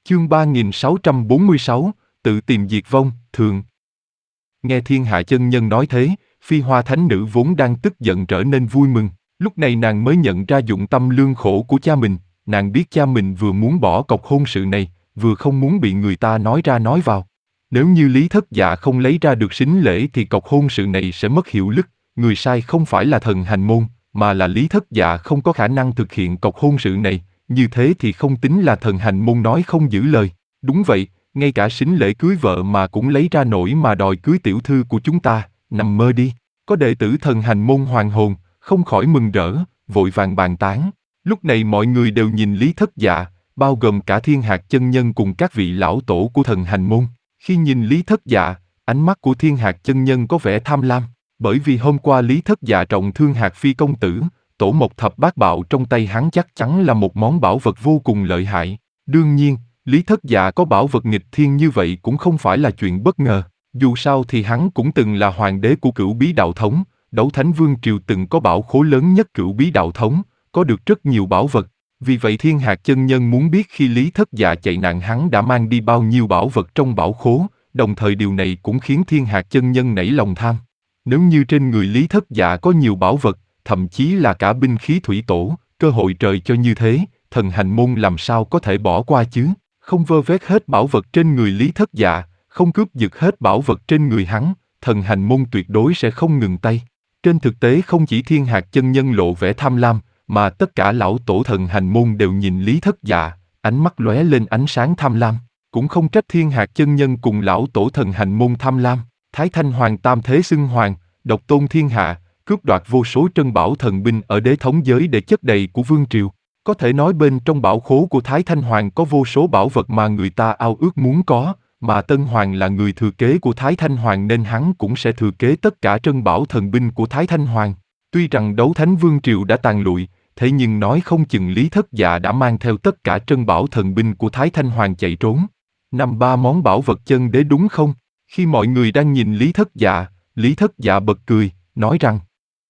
Chương 3646, tự tìm diệt vong, thường. Nghe Thiên Hạ chân nhân nói thế, Phi Hoa Thánh Nữ vốn đang tức giận trở nên vui mừng. Lúc này nàng mới nhận ra dụng tâm lương khổ của cha mình, nàng biết cha mình vừa muốn bỏ cọc hôn sự này, vừa không muốn bị người ta nói ra nói vào. Nếu như Lý Thất Dạ không lấy ra được sính lễ thì cọc hôn sự này sẽ mất hiệu lực, người sai không phải là Thần Hành Môn, mà là Lý Thất Dạ không có khả năng thực hiện cọc hôn sự này, như thế thì không tính là Thần Hành Môn nói không giữ lời. Đúng vậy, ngay cả sính lễ cưới vợ mà cũng lấy ra nổi mà đòi cưới tiểu thư của chúng ta, nằm mơ đi. Có đệ tử Thần Hành Môn hoàn hồn, không khỏi mừng rỡ, vội vàng bàn tán. Lúc này mọi người đều nhìn Lý Thất Dạ, bao gồm cả Thiên Hạc chân nhân cùng các vị lão tổ của Thần Hành Môn. Khi nhìn Lý Thất Dạ, ánh mắt của Thiên Hạc chân nhân có vẻ tham lam, bởi vì hôm qua Lý Thất Dạ trọng thương Hạc Phi công tử, tổ mộc thập bát bạo trong tay hắn chắc chắn là một món bảo vật vô cùng lợi hại. Đương nhiên, Lý Thất Dạ có bảo vật nghịch thiên như vậy cũng không phải là chuyện bất ngờ. Dù sao thì hắn cũng từng là hoàng đế của Cửu Bí Đạo Thống, Đấu Thánh Vương Triều từng có bảo khố lớn nhất Cửu Bí Đạo Thống, có được rất nhiều bảo vật. Vì vậy Thiên Hạc chân nhân muốn biết khi Lý Thất Dạ chạy nạn hắn đã mang đi bao nhiêu bảo vật trong bảo khố, đồng thời điều này cũng khiến Thiên Hạc chân nhân nảy lòng tham. Nếu như trên người Lý Thất Dạ có nhiều bảo vật, thậm chí là cả binh khí thủy tổ, cơ hội trời cho như thế, Thần Hành Môn làm sao có thể bỏ qua chứ? Không vơ vét hết bảo vật trên người Lý Thất Dạ, không cướp giật hết bảo vật trên người hắn, Thần Hành Môn tuyệt đối sẽ không ngừng tay. Trên thực tế không chỉ Thiên Hạc chân nhân lộ vẻ tham lam, mà tất cả lão tổ Thần Hành Môn đều nhìn Lý Thất Dạ, ánh mắt lóe lên ánh sáng tham lam. Cũng không trách Thiên Hạc chân nhân cùng lão tổ Thần Hành Môn tham lam. Thái Thanh Hoàng tam thế xưng hoàng, độc tôn thiên hạ, cướp đoạt vô số trân bảo thần binh ở đế thống giới để chất đầy của vương triều. Có thể nói bên trong bảo khố của Thái Thanh Hoàng có vô số bảo vật mà người ta ao ước muốn có, mà Tân Hoàng là người thừa kế của Thái Thanh Hoàng nên hắn cũng sẽ thừa kế tất cả trân bảo thần binh của Thái Thanh Hoàng. Tuy rằng Đấu Thánh Vương Triều đã tàn lụi, thế nhưng nói không chừng Lý Thất Dạ đã mang theo tất cả trân bảo thần binh của Thái Thanh Hoàng chạy trốn. Năm ba món bảo vật chân đế đúng không? Khi mọi người đang nhìn Lý Thất Dạ bật cười, nói rằng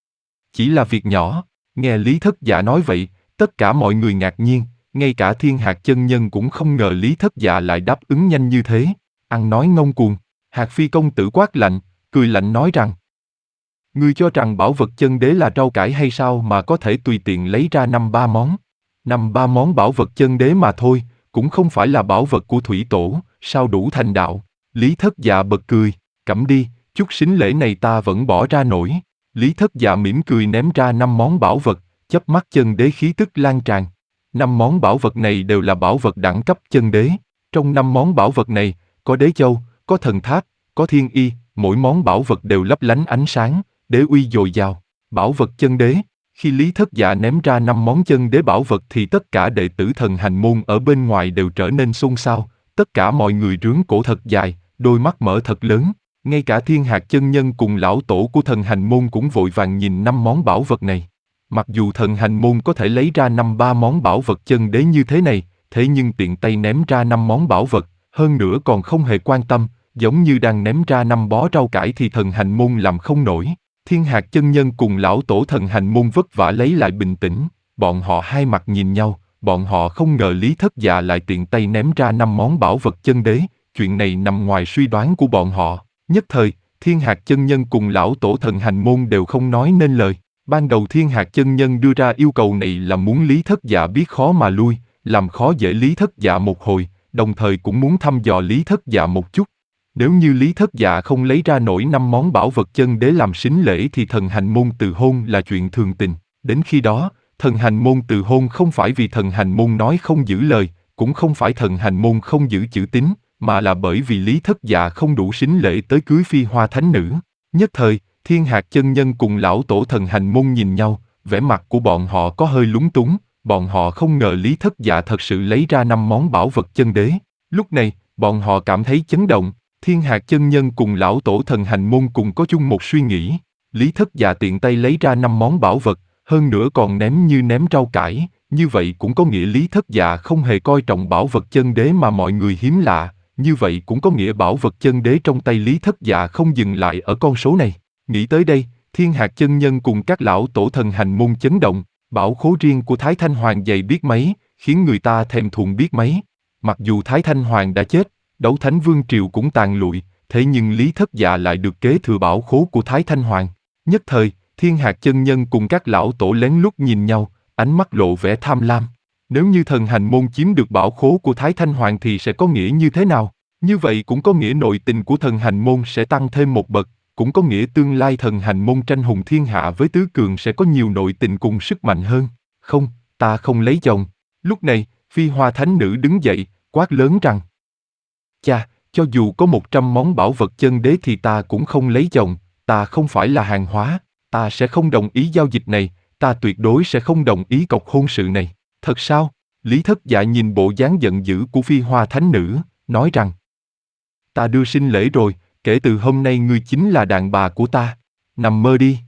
chỉ là việc nhỏ. Nghe Lý Thất Dạ nói vậy, tất cả mọi người ngạc nhiên, ngay cả Thiên Hạc chân nhân cũng không ngờ Lý Thất Dạ lại đáp ứng nhanh như thế. Ăn nói ngông cuồng, Hạc Phi công tử quát lạnh, cười lạnh nói rằng: ngươi cho rằng bảo vật chân đế là rau cải hay sao mà có thể tùy tiện lấy ra năm ba món? Năm ba món bảo vật chân đế mà thôi, cũng không phải là bảo vật của thủy tổ, sao đủ thành đạo? Lý Thất Dạ bật cười, cẩm đi, chút sính lễ này ta vẫn bỏ ra nổi. Lý Thất Dạ mỉm cười ném ra 5 món bảo vật, chớp mắt chân đế khí tức lan tràn. 5 món bảo vật này đều là bảo vật đẳng cấp chân đế. Trong 5 món bảo vật này, có đế châu, có thần tháp, có thiên y, mỗi món bảo vật đều lấp lánh ánh sáng, đế uy dồi dào. Bảo vật chân đế. Khi Lý Thất Dạ ném ra 5 món chân đế bảo vật thì tất cả đệ tử Thần Hành Môn ở bên ngoài đều trở nên xôn xao. Tất cả mọi người rướn cổ thật dài, đôi mắt mở thật lớn. Ngay cả Thiên Hạc chân nhân cùng lão tổ của Thần Hành Môn cũng vội vàng nhìn 5 món bảo vật này. Mặc dù Thần Hành Môn có thể lấy ra 5-3 món bảo vật chân đế như thế này, thế nhưng tiện tay ném ra 5 món bảo vật, hơn nữa còn không hề quan tâm, giống như đang ném ra 5 bó rau cải thì Thần Hành Môn làm không nổi. Thiên Hạc chân nhân cùng lão tổ Thần Hành Môn vất vả lấy lại bình tĩnh, bọn họ hai mặt nhìn nhau, bọn họ không ngờ Lý Thất Dạ lại tiện tay ném ra 5 món bảo vật chân đế, chuyện này nằm ngoài suy đoán của bọn họ. Nhất thời, Thiên Hạc chân nhân cùng lão tổ Thần Hành Môn đều không nói nên lời. Ban đầu Thiên Hạc chân nhân đưa ra yêu cầu này là muốn Lý Thất Dạ biết khó mà lui, làm khó dễ Lý Thất Dạ một hồi, đồng thời cũng muốn thăm dò Lý Thất Dạ một chút. Nếu như Lý Thất Dạ không lấy ra nổi 5 món bảo vật chân đế làm sính lễ thì Thần Hành Môn từ hôn là chuyện thường tình. Đến khi đó, Thần Hành Môn từ hôn không phải vì Thần Hành Môn nói không giữ lời, cũng không phải Thần Hành Môn không giữ chữ tín, mà là bởi vì Lý Thất Dạ không đủ sính lễ tới cưới Phi Hoa Thánh Nữ. Nhất thời, Thiên Hạc chân nhân cùng lão tổ Thần Hành Môn nhìn nhau, vẻ mặt của bọn họ có hơi lúng túng, bọn họ không ngờ Lý Thất Dạ thật sự lấy ra 5 món bảo vật chân đế. Lúc này, bọn họ cảm thấy chấn động, Thiên Hạc chân nhân cùng lão tổ Thần Hành Môn cùng có chung một suy nghĩ. Lý Thất Dạ tiện tay lấy ra 5 món bảo vật, hơn nữa còn ném như ném rau cải, như vậy cũng có nghĩa Lý Thất Dạ không hề coi trọng bảo vật chân đế mà mọi người hiếm lạ. Như vậy cũng có nghĩa bảo vật chân đế trong tay Lý Thất Dạ không dừng lại ở con số này. Nghĩ tới đây, Thiên Hạc chân nhân cùng các lão tổ Thần Hành Môn chấn động, bảo khố riêng của Thái Thanh Hoàng dày biết mấy, khiến người ta thèm thuồng biết mấy. Mặc dù Thái Thanh Hoàng đã chết, Đấu Thánh Vương Triều cũng tàn lụi, thế nhưng Lý Thất Dạ lại được kế thừa bảo khố của Thái Thanh Hoàng. Nhất thời, Thiên Hạc chân nhân cùng các lão tổ lén lút nhìn nhau, ánh mắt lộ vẻ tham lam. Nếu như thần hành môn chiếm được bảo khố của Thái Thanh Hoàng thì sẽ có nghĩa như thế nào? Như vậy cũng có nghĩa nội tình của thần hành môn sẽ tăng thêm một bậc, cũng có nghĩa tương lai thần hành môn tranh hùng thiên hạ với tứ cường sẽ có nhiều nội tình cùng sức mạnh hơn. Không, ta không lấy chồng. Lúc này, Phi Hoa Thánh Nữ đứng dậy, quát lớn rằng: Cha, cho dù có 100 món bảo vật chân đế thì ta cũng không lấy chồng, ta không phải là hàng hóa, ta sẽ không đồng ý giao dịch này, ta tuyệt đối sẽ không đồng ý cọc hôn sự này. Thật sao? Lý Thất Dạ nhìn bộ dáng giận dữ của Phi Hoa Thánh Nữ, nói rằng: Ta đưa sinh lễ rồi, kể từ hôm nay ngươi chính là đàn bà của ta. Nằm mơ đi.